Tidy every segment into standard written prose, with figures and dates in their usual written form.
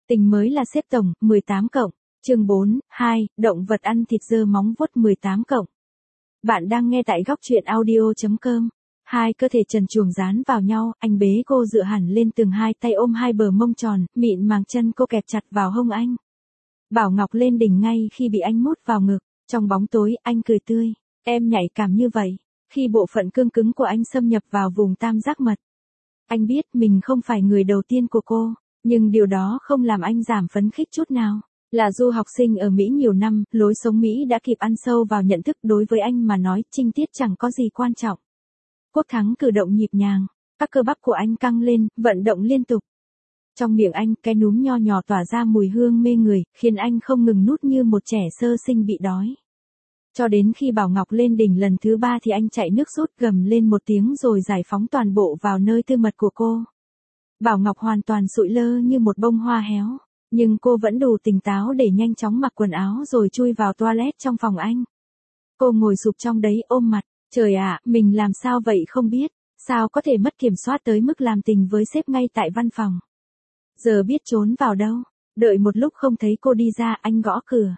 Tình mới là xếp tổng, 18 cộng. Chương 4, 2, động vật ăn thịt dơ móng vuốt 18 cộng. Bạn đang nghe tại góc truyện audio.com. Hai cơ thể trần truồng dán vào nhau, anh bế cô dựa hẳn lên tường, hai tay ôm hai bờ mông tròn, mịn màng chân cô kẹp chặt vào hông anh. Bảo Ngọc lên đỉnh ngay khi bị anh mút vào ngực, trong bóng tối, anh cười tươi. Em nhạy cảm như vậy, khi bộ phận cương cứng của anh xâm nhập vào vùng tam giác mật. Anh biết mình không phải người đầu tiên của cô, nhưng điều đó không làm anh giảm phấn khích chút nào. Là du học sinh ở Mỹ nhiều năm, lối sống Mỹ đã kịp ăn sâu vào nhận thức, đối với anh mà nói, trinh tiết chẳng có gì quan trọng. Quốc Thắng cử động nhịp nhàng, các cơ bắp của anh căng lên, vận động liên tục. Trong miệng anh, cái núm nho nhỏ tỏa ra mùi hương mê người, khiến anh không ngừng nút như một trẻ sơ sinh bị đói. Cho đến khi Bảo Ngọc lên đỉnh lần thứ 3 thì anh chạy nước rút, gầm lên một tiếng rồi giải phóng toàn bộ vào nơi tư mật của cô. Bảo Ngọc hoàn toàn sụi lơ như một bông hoa héo, nhưng cô vẫn đủ tỉnh táo để nhanh chóng mặc quần áo rồi chui vào toilet trong phòng anh. Cô ngồi sụp trong đấy ôm mặt, trời ạ, mình làm sao vậy không biết, sao có thể mất kiểm soát tới mức làm tình với sếp ngay tại văn phòng. Giờ biết trốn vào đâu, đợi một lúc không thấy cô đi ra, anh gõ cửa.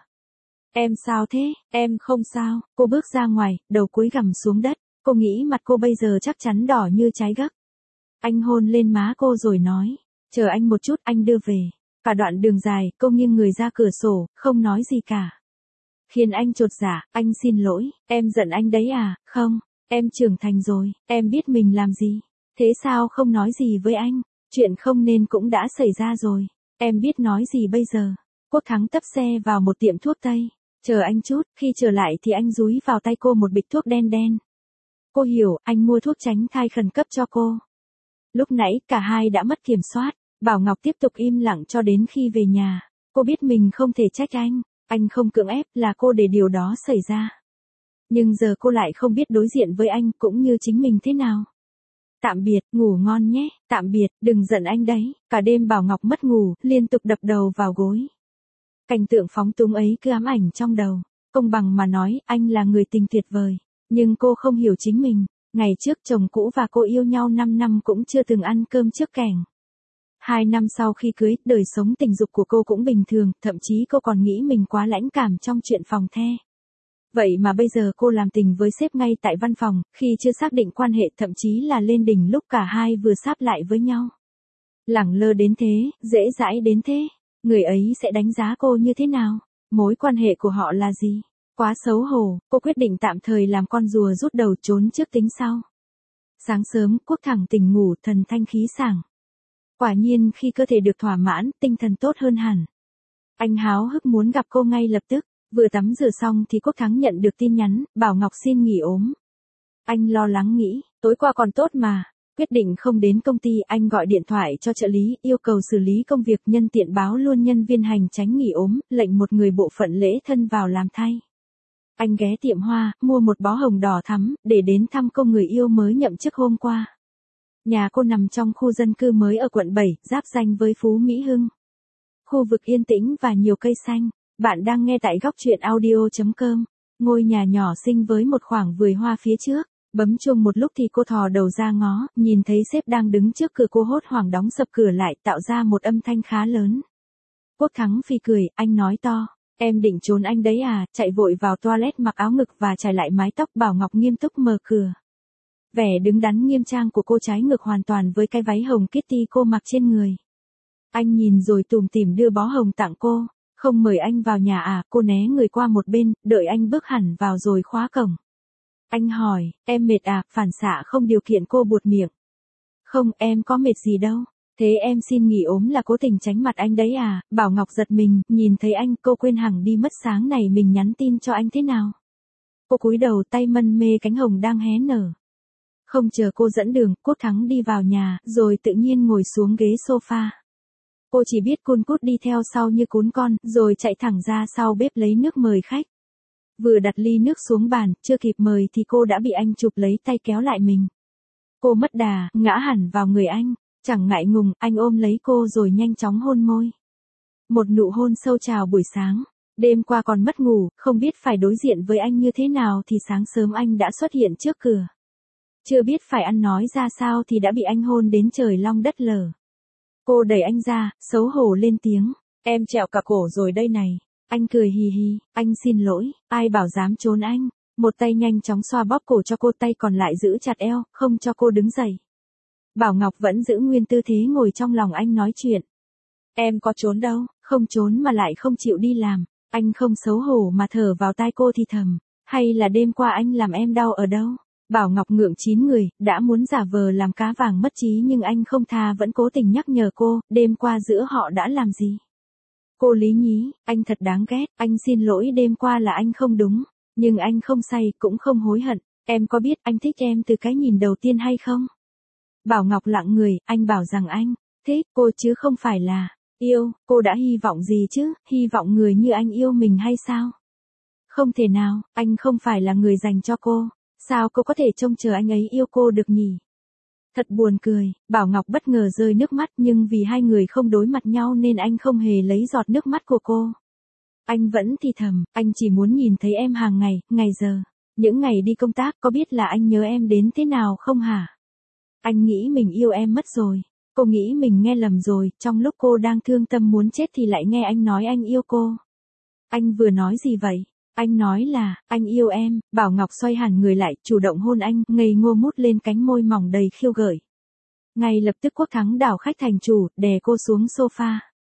Em sao thế? Em không sao. Cô bước ra ngoài, đầu cúi gằm xuống đất, cô nghĩ mặt cô bây giờ chắc chắn đỏ như trái gấc. Anh hôn lên má cô rồi nói, chờ anh một chút, anh đưa về. Cả đoạn đường dài, cô nghiêng người ra cửa sổ, không nói gì cả. Khiến anh chột dạ, anh xin lỗi, em giận anh đấy à? Không, em trưởng thành rồi, em biết mình làm gì. Thế sao không nói gì với anh? Chuyện không nên cũng đã xảy ra rồi, em biết nói gì bây giờ? Quốc Thắng tấp xe vào một tiệm thuốc Tây. Chờ anh chút, khi trở lại thì anh dúi vào tay cô một bịch thuốc đen đen. Cô hiểu, anh mua thuốc tránh thai khẩn cấp cho cô. Lúc nãy, cả hai đã mất kiểm soát. Bảo Ngọc tiếp tục im lặng cho đến khi về nhà. Cô biết mình không thể trách anh không cưỡng ép, là cô để điều đó xảy ra. Nhưng giờ cô lại không biết đối diện với anh cũng như chính mình thế nào. Tạm biệt, ngủ ngon nhé, tạm biệt, đừng giận anh đấy. Cả đêm Bảo Ngọc mất ngủ, liên tục đập đầu vào gối. Cảnh tượng phóng túng ấy cứ ám ảnh trong đầu. Công bằng mà nói, anh là người tình tuyệt vời. Nhưng cô không hiểu chính mình. Ngày trước chồng cũ và cô yêu nhau 5 năm cũng chưa từng ăn cơm trước kẻng. 2 năm sau khi cưới, đời sống tình dục của cô cũng bình thường, thậm chí cô còn nghĩ mình quá lãnh cảm trong chuyện phòng the. Vậy mà bây giờ cô làm tình với sếp ngay tại văn phòng, khi chưa xác định quan hệ, thậm chí là lên đỉnh lúc cả hai vừa sáp lại với nhau. Lẳng lơ đến thế, dễ dãi đến thế, người ấy sẽ đánh giá cô như thế nào? Mối quan hệ của họ là gì? Quá xấu hổ, cô quyết định tạm thời làm con rùa rút đầu, trốn trước tính sau. Sáng sớm, Quốc thẳng tỉnh ngủ, thần thanh khí sảng. Quả nhiên khi cơ thể được thỏa mãn, tinh thần tốt hơn hẳn. Anh háo hức muốn gặp cô ngay lập tức. Vừa tắm rửa xong thì Quốc Thắng nhận được tin nhắn, Bảo Ngọc xin nghỉ ốm. Anh lo lắng nghĩ, tối qua còn tốt mà. Quyết định không đến công ty, anh gọi điện thoại cho trợ lý, yêu cầu xử lý công việc, nhân tiện báo luôn nhân viên hành chánh nghỉ ốm, lệnh một người bộ phận lễ thân vào làm thay. Anh ghé tiệm hoa, mua một bó hồng đỏ thắm, để đến thăm cô người yêu mới nhậm chức hôm qua. Nhà cô nằm trong khu dân cư mới ở quận 7, giáp ranh với Phú Mỹ Hưng. Khu vực yên tĩnh và nhiều cây xanh. Bạn đang nghe tại góc truyện audio.com. Ngôi nhà nhỏ xinh với một khoảng vườn hoa phía trước. Bấm chuông một lúc thì cô thò đầu ra ngó, nhìn thấy sếp đang đứng trước cửa, cô hốt hoảng đóng sập cửa lại, tạo ra một âm thanh khá lớn. Quốc Thắng phì cười, anh nói to, em định trốn anh đấy à? Chạy vội vào toilet mặc áo ngực và chải lại mái tóc. Bảo Ngọc nghiêm túc mở cửa. Vẻ đứng đắn nghiêm trang của cô trái ngược hoàn toàn với cái váy hồng Kitty cô mặc trên người. Anh nhìn rồi tủm tỉm đưa bó hồng tặng cô. Không mời anh vào nhà à? Cô né người qua một bên, đợi anh bước hẳn vào rồi khóa cổng. Anh hỏi, em mệt à? Phản xạ không điều kiện cô buột miệng. Không, em có mệt gì đâu. Thế em xin nghỉ ốm là cố tình tránh mặt anh đấy à? Bảo Ngọc giật mình, nhìn thấy anh, cô quên hẳn đi mất sáng này mình nhắn tin cho anh thế nào. Cô cúi đầu, tay mân mê cánh hồng đang hé nở. Không chờ cô dẫn đường, Quốc Thắng đi vào nhà, rồi tự nhiên ngồi xuống ghế sofa. Cô chỉ biết cun cút đi theo sau như cún con, rồi chạy thẳng ra sau bếp lấy nước mời khách. Vừa đặt ly nước xuống bàn, chưa kịp mời thì cô đã bị anh chụp lấy tay kéo lại mình. Cô mất đà, ngã hẳn vào người anh. Chẳng ngại ngùng, anh ôm lấy cô rồi nhanh chóng hôn môi. Một nụ hôn sâu chào buổi sáng. Đêm qua còn mất ngủ, không biết phải đối diện với anh như thế nào thì sáng sớm anh đã xuất hiện trước cửa. Chưa biết phải ăn nói ra sao thì đã bị anh hôn đến trời long đất lở. Cô đẩy anh ra, xấu hổ lên tiếng. Em trẹo cả cổ rồi đây này. Anh cười hì hì, anh xin lỗi, ai bảo dám trốn anh. Một tay nhanh chóng xoa bóp cổ cho cô, tay còn lại giữ chặt eo, không cho cô đứng dậy. Bảo Ngọc vẫn giữ nguyên tư thế ngồi trong lòng anh nói chuyện. Em có trốn đâu, không trốn mà lại không chịu đi làm. Anh không xấu hổ mà thở vào tai cô thì thầm. Hay là đêm qua anh làm em đau ở đâu? Bảo Ngọc ngượng chín người, đã muốn giả vờ làm cá vàng mất trí nhưng anh không tha vẫn cố tình nhắc nhở cô, đêm qua giữa họ đã làm gì? Cô lý nhí, anh thật đáng ghét, anh xin lỗi đêm qua là anh không đúng, nhưng anh không say cũng không hối hận, em có biết anh thích em từ cái nhìn đầu tiên hay không? Bảo Ngọc lặng người, anh bảo rằng anh thích cô chứ không phải là yêu, cô đã hy vọng gì chứ, hy vọng người như anh yêu mình hay sao? Không thể nào, anh không phải là người dành cho cô, sao cô có thể trông chờ anh ấy yêu cô được nhỉ? Thật buồn cười, Bảo Ngọc bất ngờ rơi nước mắt nhưng vì hai người không đối mặt nhau nên anh không hề lấy giọt nước mắt của cô. Anh vẫn thì thầm, anh chỉ muốn nhìn thấy em hàng ngày, ngày giờ. Những ngày đi công tác có biết là anh nhớ em đến thế nào không hả? Anh nghĩ mình yêu em mất rồi. Cô nghĩ mình nghe lầm rồi, trong lúc cô đang thương tâm muốn chết thì lại nghe anh nói anh yêu cô. Anh vừa nói gì vậy? Anh nói là, anh yêu em. Bảo Ngọc xoay hẳn người lại, chủ động hôn anh, ngây ngô mút lên cánh môi mỏng đầy khiêu gợi. Ngay lập tức Quốc Thắng đảo khách thành chủ, đè cô xuống sofa.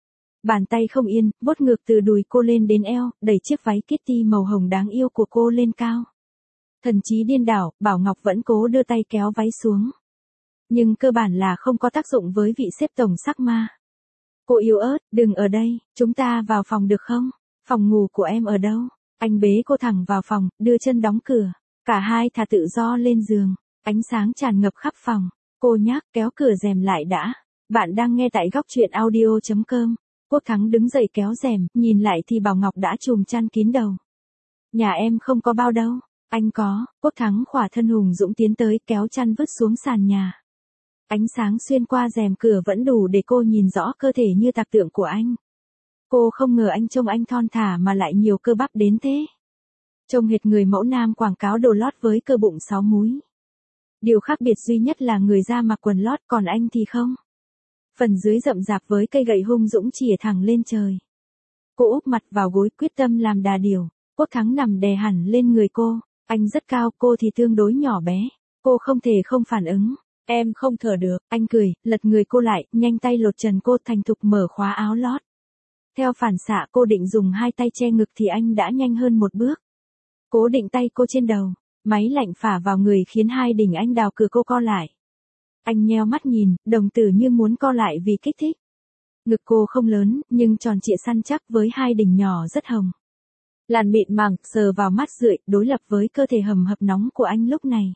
Bàn tay không yên, vuốt ngược từ đùi cô lên đến eo, đẩy chiếc váy Kitty màu hồng đáng yêu của cô lên cao. Thần trí điên đảo, Bảo Ngọc vẫn cố đưa tay kéo váy xuống. Nhưng cơ bản là không có tác dụng với vị sếp tổng sắc ma. Cô yếu ớt, đừng ở đây, chúng ta vào phòng được không? Phòng ngủ của em ở đâu? Anh bế cô thẳng vào phòng, đưa chân đóng cửa. Cả hai thả tự do lên giường. Ánh sáng tràn ngập khắp phòng. Cô nhắc kéo cửa rèm lại đã. Bạn đang nghe tại góc truyện audio.com. Quốc Thắng đứng dậy kéo rèm, nhìn lại thì Bảo Ngọc đã trùm chăn kín đầu. Nhà em không có bao đâu. Anh có. Quốc Thắng khỏa thân hùng dũng tiến tới kéo chăn vứt xuống sàn nhà. Ánh sáng xuyên qua rèm cửa vẫn đủ để cô nhìn rõ cơ thể như tạc tượng của anh. Cô không ngờ anh trông anh thon thả mà lại nhiều cơ bắp đến thế. Trông hệt người mẫu nam quảng cáo đồ lót với cơ bụng 6 múi. Điều khác biệt duy nhất là người da mặc quần lót còn anh thì không. Phần dưới rậm rạp với cây gậy hung dũng chỉa thẳng lên trời. Cô úp mặt vào gối quyết tâm làm đà điểu. Quốc Thắng nằm đè hẳn lên người cô. Anh rất cao, cô thì tương đối nhỏ bé. Cô không thể không phản ứng. Em không thở được, anh cười, lật người cô lại, nhanh tay lột trần cô thành thục mở khóa áo lót. Theo phản xạ cô định dùng hai tay che ngực thì anh đã nhanh hơn một bước. Cố định tay cô trên đầu, máy lạnh phả vào người khiến hai đỉnh anh đào cửa cô co lại. Anh nheo mắt nhìn, đồng tử như muốn co lại vì kích thích. Ngực cô không lớn, nhưng tròn trịa săn chắc với hai đỉnh nhỏ rất hồng. Làn mịn màng, sờ vào mắt rượi, đối lập với cơ thể hầm hập nóng của anh lúc này.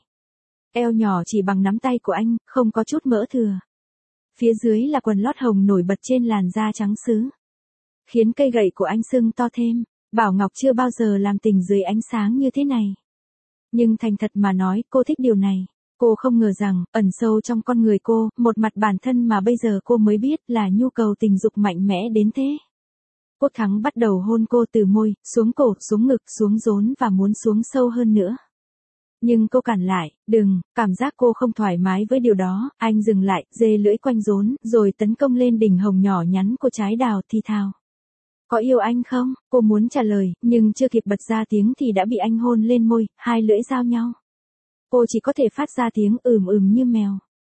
Eo nhỏ chỉ bằng nắm tay của anh, không có chút mỡ thừa. Phía dưới là quần lót hồng nổi bật trên làn da trắng sứ. Khiến cây gậy của anh sưng to thêm. Bảo Ngọc chưa bao giờ làm tình dưới ánh sáng như thế này. Nhưng thành thật mà nói, cô thích điều này. Cô không ngờ rằng, ẩn sâu trong con người cô, một mặt bản thân mà bây giờ cô mới biết là nhu cầu tình dục mạnh mẽ đến thế. Quốc Thắng bắt đầu hôn cô từ môi, xuống cổ, xuống ngực, xuống rốn và muốn xuống sâu hơn nữa. Nhưng cô cản lại, đừng, cảm giác cô không thoải mái với điều đó, anh dừng lại, dê lưỡi quanh rốn, rồi tấn công lên đỉnh hồng nhỏ nhắn của trái đào thì thào. Có yêu anh không? Cô muốn trả lời, nhưng chưa kịp bật ra tiếng thì đã bị anh hôn lên môi, hai lưỡi giao nhau. Cô chỉ có thể phát ra tiếng như mèo.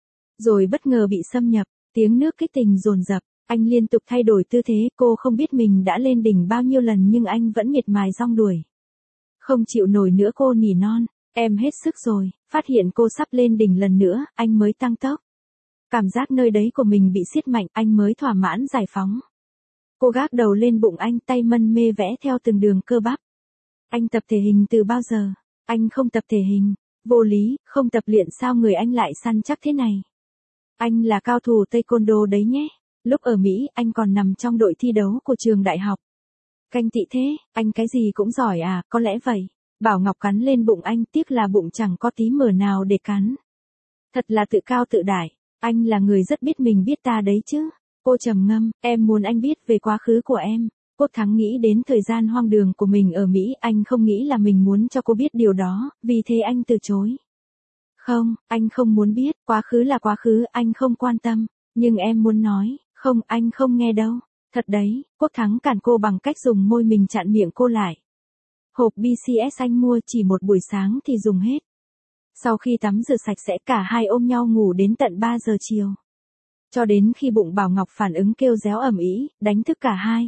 Rồi bất ngờ bị xâm nhập, tiếng nước kích tình dồn dập, anh liên tục thay đổi tư thế, cô không biết mình đã lên đỉnh bao nhiêu lần nhưng anh vẫn miệt mài rong đuổi. Không chịu nổi nữa cô nỉ non. Em hết sức rồi, phát hiện cô sắp lên đỉnh lần nữa, anh mới tăng tốc. Cảm giác nơi đấy của mình bị siết mạnh, anh mới thỏa mãn giải phóng. Cô gác đầu lên bụng anh, tay mân mê vẽ theo từng đường cơ bắp. Anh tập thể hình từ bao giờ? Anh không tập thể hình. Vô lý, không tập luyện sao người anh lại săn chắc thế này? Anh là cao thủ taekwondo đấy nhé. Lúc ở Mỹ, anh còn nằm trong đội thi đấu của trường đại học. Canh tị thế, anh cái gì cũng giỏi à, có lẽ vậy. Bảo Ngọc cắn lên bụng anh, tiếc là bụng chẳng có tí mờ nào để cắn. Thật là tự cao tự đại, anh là người rất biết mình biết ta đấy chứ. Cô trầm ngâm, em muốn anh biết về quá khứ của em. Quốc Thắng nghĩ đến thời gian hoang đường của mình ở Mỹ, anh không nghĩ là mình muốn cho cô biết điều đó, vì thế anh từ chối. Không, anh không muốn biết, quá khứ là quá khứ, anh không quan tâm, nhưng em muốn nói, không, anh không nghe đâu. Thật đấy, Quốc Thắng cản cô bằng cách dùng môi mình chặn miệng cô lại. Hộp BCS anh mua chỉ một buổi sáng thì dùng hết. Sau khi tắm rửa sạch sẽ cả hai ôm nhau ngủ đến tận 3 giờ chiều. Cho đến khi bụng Bảo Ngọc phản ứng kêu réo ầm ĩ, đánh thức cả hai.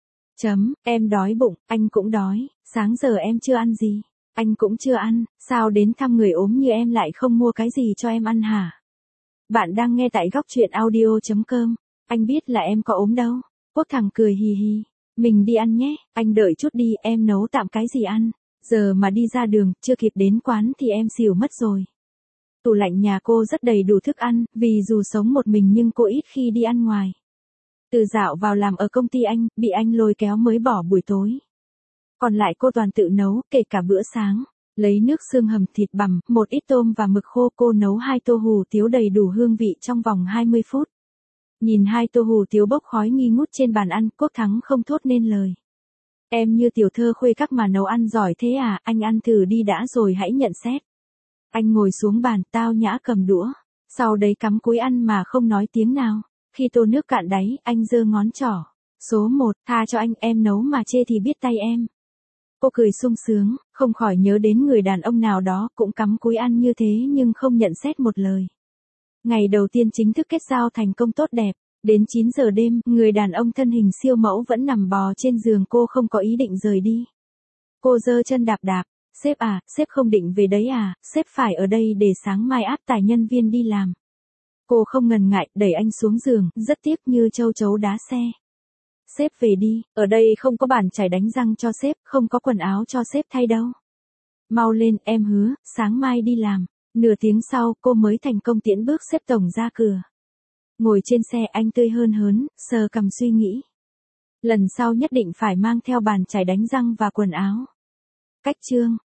Em đói bụng, anh cũng đói, sáng giờ em chưa ăn gì. Anh cũng chưa ăn, sao đến thăm người ốm như em lại không mua cái gì cho em ăn hả? Bạn đang nghe tại góc truyện audio.com. Anh biết là em có ốm đâu. Quốc Thắng cười hì hì. Mình đi ăn nhé, anh đợi chút đi, em nấu tạm cái gì ăn. Giờ mà đi ra đường, chưa kịp đến quán thì em xỉu mất rồi. Tủ lạnh nhà cô rất đầy đủ thức ăn, vì dù sống một mình nhưng cô ít khi đi ăn ngoài. Từ dạo vào làm ở công ty anh, bị anh lôi kéo mới bỏ buổi tối. Còn lại cô toàn tự nấu, kể cả bữa sáng. Lấy nước xương hầm thịt bằm, một ít tôm và mực khô, cô nấu 2 tô hủ tiếu đầy đủ hương vị trong vòng 20 phút. Nhìn 2 tô hủ tiếu bốc khói nghi ngút trên bàn ăn, Quốc Thắng không thốt nên lời. Em như tiểu thơ khuê các mà nấu ăn giỏi thế à, anh ăn thử đi đã rồi hãy nhận xét. Anh ngồi xuống bàn, tao nhã cầm đũa. Sau đấy cắm cúi ăn mà không nói tiếng nào. Khi tô nước cạn đáy, anh giơ ngón trỏ. Số 1, tha cho anh, em nấu mà chê thì biết tay em. Cô cười sung sướng, không khỏi nhớ đến người đàn ông nào đó cũng cắm cúi ăn như thế nhưng không nhận xét một lời. Ngày đầu tiên chính thức kết giao thành công tốt đẹp. Đến 9 giờ đêm, người đàn ông thân hình siêu mẫu vẫn nằm bò trên giường, cô không có ý định rời đi. Cô giơ chân đạp đạp. Sếp à, sếp không định về đấy à, sếp phải ở đây để sáng mai áp tải nhân viên đi làm. Cô không ngần ngại, đẩy anh xuống giường, rất tiếc như châu chấu đá xe. Sếp về đi, ở đây không có bàn chải đánh răng cho sếp, không có quần áo cho sếp thay đâu. Mau lên, em hứa, sáng mai đi làm. Nửa tiếng sau, cô mới thành công tiễn bước sếp tổng ra cửa. Ngồi trên xe anh tươi hơn hớn, sờ cằm suy nghĩ. Lần sau nhất định phải mang theo bàn chải đánh răng và quần áo. Cách chương